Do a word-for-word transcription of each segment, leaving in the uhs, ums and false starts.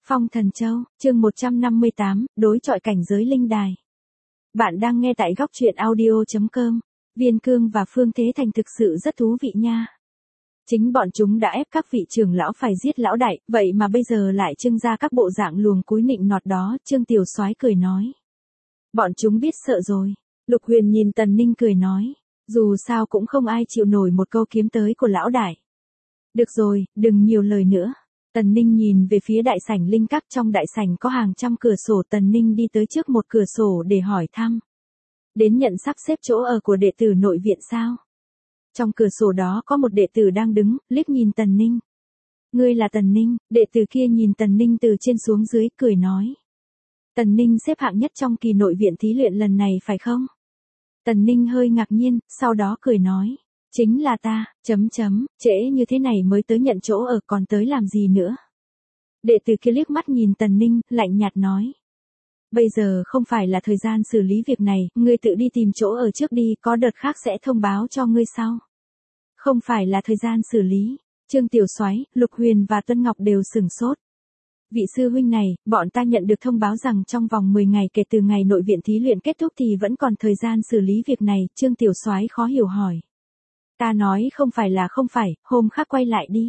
Phong Thần Châu, chương một trăm năm mươi tám, đối chọi cảnh giới linh đài. Bạn đang nghe tại góc truyện audio chấm com. Viên Cương và Phương Thế Thành thực sự rất thú vị nha. Chính bọn chúng đã ép các vị trưởng lão phải giết lão đại, vậy mà bây giờ lại trưng ra các bộ dạng luồng cúi nịnh nọt đó, Trương Tiểu Soái cười nói. Bọn chúng biết sợ rồi. Lục Huyền nhìn Tần Ninh cười nói, dù sao cũng không ai chịu nổi một câu kiếm tới của lão đại. Được rồi, đừng nhiều lời nữa. Tần Ninh nhìn về phía đại sảnh linh các, trong đại sảnh có hàng trăm cửa sổ. Tần Ninh đi tới trước một cửa sổ để hỏi thăm. Đến nhận sắp xếp chỗ ở của đệ tử nội viện sao? Trong cửa sổ đó có một đệ tử đang đứng, liếc nhìn Tần Ninh. Ngươi là Tần Ninh? Đệ tử kia nhìn Tần Ninh từ trên xuống dưới, cười nói. Tần Ninh xếp hạng nhất trong kỳ nội viện thí luyện lần này phải không? Tần Ninh hơi ngạc nhiên, sau đó cười nói. Chính là ta, chấm chấm, trễ như thế này mới tới nhận chỗ ở, còn tới làm gì nữa? Đệ tử kia liếc mắt nhìn Tần Ninh, lạnh nhạt nói. Bây giờ không phải là thời gian xử lý việc này, ngươi tự đi tìm chỗ ở trước đi, có đợt khác sẽ thông báo cho ngươi sau. Không phải là thời gian xử lý. Trương Tiểu Soái, Lục Huyền và Tuân Ngọc đều sửng sốt. Vị sư huynh này, bọn ta nhận được thông báo rằng trong vòng mười ngày kể từ ngày nội viện thí luyện kết thúc thì vẫn còn thời gian xử lý việc này. Trương Tiểu Soái khó hiểu hỏi. Ta nói không phải là không phải, hôm khác quay lại đi.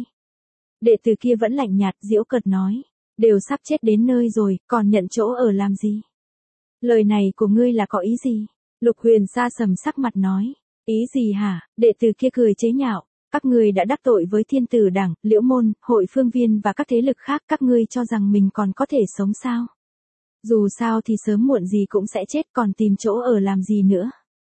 Đệ tử kia vẫn lạnh nhạt, giễu cợt nói. Đều sắp chết đến nơi rồi, còn nhận chỗ ở làm gì? Lời này của ngươi là có ý gì? Lục Huyền sa sầm sắc mặt nói. Ý gì hả? Đệ tử kia cười chế nhạo. Các ngươi đã đắc tội với Thiên Tử Đảng, Liễu Môn, Hội Phương Viên và các thế lực khác, các ngươi cho rằng mình còn có thể sống sao? Dù sao thì sớm muộn gì cũng sẽ chết, còn tìm chỗ ở làm gì nữa?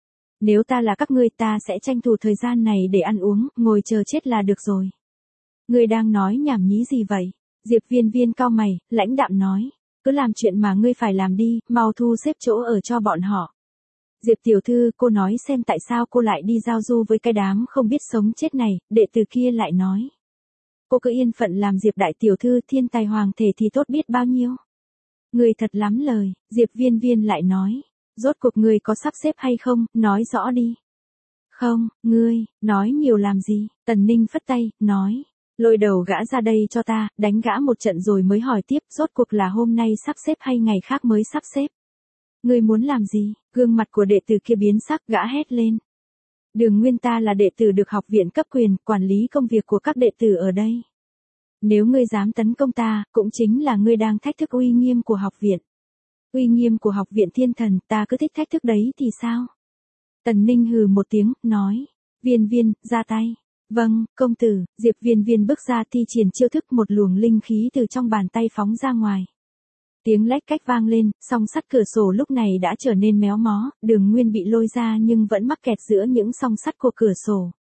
Nếu ta là các ngươi, ta sẽ tranh thủ thời gian này để ăn uống, ngồi chờ chết là được rồi. Ngươi đang nói nhảm nhí gì vậy? Diệp Viên Viên cau mày, lãnh đạm nói. Cứ làm chuyện mà ngươi phải làm đi, mau thu xếp chỗ ở cho bọn họ. Diệp tiểu thư, cô nói xem tại sao cô lại đi giao du với cái đám không biết sống chết này. Đệ tử kia lại nói. Cô cứ yên phận làm Diệp đại tiểu thư, thiên tài hoàng thể thì tốt biết bao nhiêu. Ngươi thật lắm lời. Diệp Viên Viên lại nói. Rốt cuộc ngươi có sắp xếp hay không, nói rõ đi. Không, ngươi, nói nhiều làm gì? Tần Ninh phất tay, nói. Lôi đầu gã ra đây cho ta, đánh gã một trận rồi mới hỏi tiếp, rốt cuộc là hôm nay sắp xếp hay ngày khác mới sắp xếp. Ngươi muốn làm gì? Gương mặt của đệ tử kia biến sắc, gã hét lên. Đường Nguyên, ta là đệ tử được học viện cấp quyền, quản lý công việc của các đệ tử ở đây. Nếu ngươi dám tấn công ta, cũng chính là ngươi đang thách thức uy nghiêm của học viện. Uy nghiêm của học viện Thiên Thần, ta cứ thích thách thức đấy thì sao? Tần Ninh hừ một tiếng, nói. Viên Viên, ra tay. Vâng, công tử. Diệp Viên Viên bước ra thi triển chiêu thức, một luồng linh khí từ trong bàn tay phóng ra ngoài. Tiếng lách cách vang lên, song sắt cửa sổ lúc này đã trở nên méo mó, Đường Nguyên bị lôi ra nhưng vẫn mắc kẹt giữa những song sắt của cửa sổ.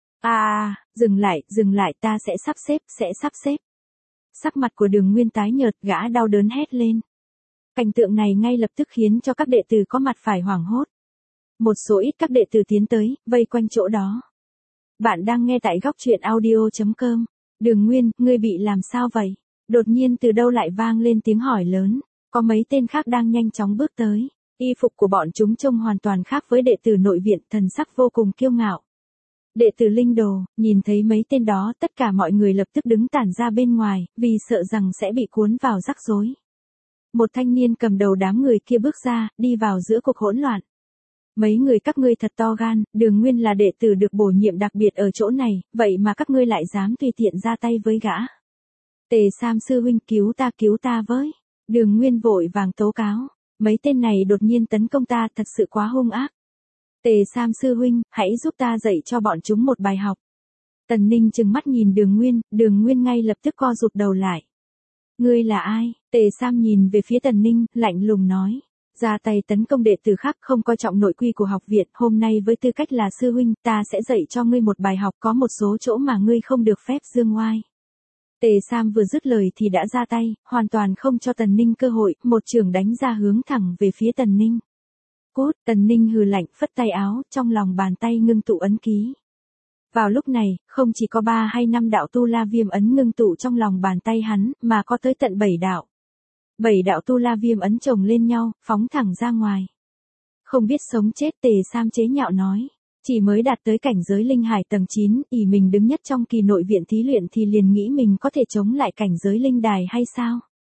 À, dừng lại, dừng lại, ta sẽ sắp xếp, sẽ sắp xếp. Sắc mặt của Đường Nguyên tái nhợt, gã đau đớn hét lên. Cảnh tượng này ngay lập tức khiến cho các đệ tử có mặt phải hoảng hốt. Một số ít các đệ tử tiến tới, vây quanh chỗ đó. Bạn đang nghe tại góc truyện audio chấm com. Đường Nguyên, ngươi bị làm sao vậy? Đột nhiên từ đâu lại vang lên tiếng hỏi lớn. Có mấy tên khác đang nhanh chóng bước tới. Y phục của bọn chúng trông hoàn toàn khác với đệ tử nội viện, thần sắc vô cùng kiêu ngạo. Đệ tử Linh Đồ, nhìn thấy mấy tên đó, tất cả mọi người lập tức đứng tản ra bên ngoài, vì sợ rằng sẽ bị cuốn vào rắc rối. Một thanh niên cầm đầu đám người kia bước ra, đi vào giữa cuộc hỗn loạn. Mấy người các ngươi thật to gan, Đường Nguyên là đệ tử được bổ nhiệm đặc biệt ở chỗ này, vậy mà các ngươi lại dám tùy tiện ra tay với gã. Tề Sam sư huynh, cứu ta cứu ta với. Đường Nguyên vội vàng tố cáo. Mấy tên này đột nhiên tấn công ta, thật sự quá hung ác. Tề Sam sư huynh, hãy giúp ta dạy cho bọn chúng một bài học. Tần Ninh trừng mắt nhìn Đường Nguyên, Đường Nguyên ngay lập tức co rụt đầu lại. Ngươi là ai? Tề Sam nhìn về phía Tần Ninh, lạnh lùng nói. Ra tay tấn công đệ tử khác không coi trọng nội quy của học viện, hôm nay với tư cách là sư huynh, ta sẽ dạy cho ngươi một bài học, có một số chỗ mà ngươi không được phép dương oai. Tề Sam vừa dứt lời thì đã ra tay, hoàn toàn không cho Tần Ninh cơ hội, một chưởng đánh ra hướng thẳng về phía Tần Ninh. Cút, Tần Ninh hừ lạnh, phất tay áo, trong lòng bàn tay ngưng tụ ấn ký. Vào lúc này, không chỉ có ba hay năm đạo tu la viêm ấn ngưng tụ trong lòng bàn tay hắn, mà có tới tận bảy đạo. Bảy đạo tu la viêm ấn chồng lên nhau, phóng thẳng ra ngoài. Không biết sống chết, Tề Sam chế nhạo nói. Chỉ mới đạt tới cảnh giới linh hải tầng chín, ỷ mình đứng nhất trong kỳ nội viện thí luyện thì liền nghĩ mình có thể chống lại cảnh giới linh đài hay sao?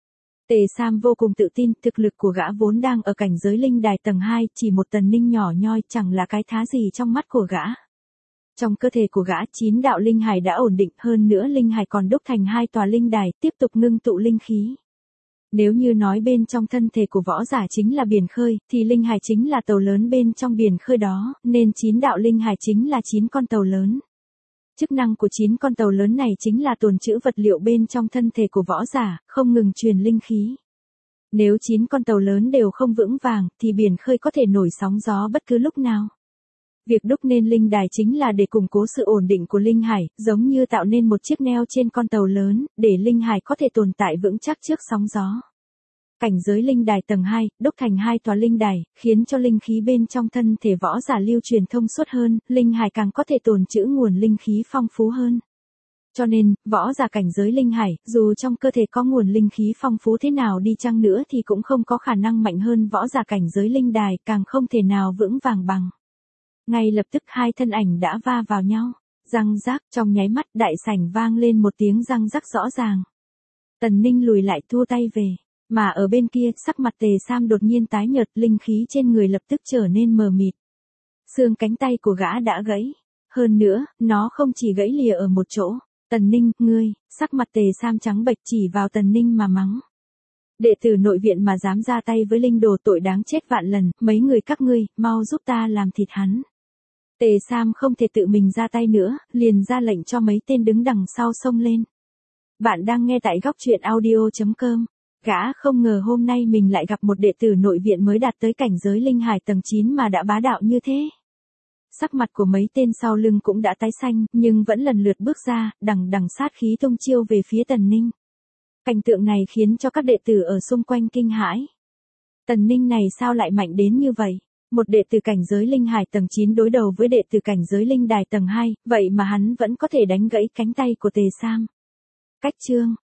Tề Sam vô cùng tự tin, thực lực của gã vốn đang ở cảnh giới linh đài tầng hai, chỉ một Tần Ninh nhỏ nhoi chẳng là cái thá gì trong mắt của gã. Trong cơ thể của gã chín đạo linh hải đã ổn định, hơn nữa linh hải còn đúc thành hai tòa linh đài, tiếp tục ngưng tụ linh khí. Nếu như nói bên trong thân thể của võ giả chính là biển khơi, thì linh hải chính là tàu lớn bên trong biển khơi đó, nên chín đạo linh hải chính là chín con tàu lớn. Chức năng của chín con tàu lớn này chính là tồn trữ vật liệu bên trong thân thể của võ giả, không ngừng truyền linh khí. Nếu chín con tàu lớn đều không vững vàng, thì biển khơi có thể nổi sóng gió bất cứ lúc nào. Việc đúc nên linh đài chính là để củng cố sự ổn định của linh hải, giống như tạo nên một chiếc neo trên con tàu lớn, để linh hải có thể tồn tại vững chắc trước sóng gió. Cảnh giới linh đài tầng hai, đúc thành hai tòa linh đài, khiến cho linh khí bên trong thân thể võ giả lưu truyền thông suốt hơn, linh hải càng có thể tồn trữ nguồn linh khí phong phú hơn. Cho nên, võ giả cảnh giới linh hải, dù trong cơ thể có nguồn linh khí phong phú thế nào đi chăng nữa thì cũng không có khả năng mạnh hơn võ giả cảnh giới linh đài, càng không thể nào vững vàng bằng. Ngay lập tức hai thân ảnh đã va vào nhau, răng rác, trong nháy mắt đại sảnh vang lên một tiếng răng rắc rõ ràng. Tần Ninh lùi lại thua tay về, mà ở bên kia sắc mặt Tề Sam đột nhiên tái nhợt, linh khí trên người lập tức trở nên mờ mịt. Xương cánh tay của gã đã gãy, hơn nữa, nó không chỉ gãy lìa ở một chỗ. Tần Ninh, ngươi, sắc mặt Tề Sam trắng bệch chỉ vào Tần Ninh mà mắng. Đệ tử nội viện mà dám ra tay với linh đồ tội đáng chết vạn lần, mấy người các ngươi, mau giúp ta làm thịt hắn. Tề Sam không thể tự mình ra tay nữa, liền ra lệnh cho mấy tên đứng đằng sau xông lên. Bạn đang nghe tại góc truyện audio chấm com. Gã không ngờ hôm nay mình lại gặp một đệ tử nội viện mới đạt tới cảnh giới linh hải tầng chín mà đã bá đạo như thế. Sắc mặt của mấy tên sau lưng cũng đã tái xanh, nhưng vẫn lần lượt bước ra, đằng đằng sát khí tung chiêu về phía Tần Ninh. Cảnh tượng này khiến cho các đệ tử ở xung quanh kinh hãi. Tần Ninh này sao lại mạnh đến như vậy? Một đệ tử cảnh giới linh hải tầng chín đối đầu với đệ tử cảnh giới linh đài tầng hai, vậy mà hắn vẫn có thể đánh gãy cánh tay của Tề Sam. Cách chương,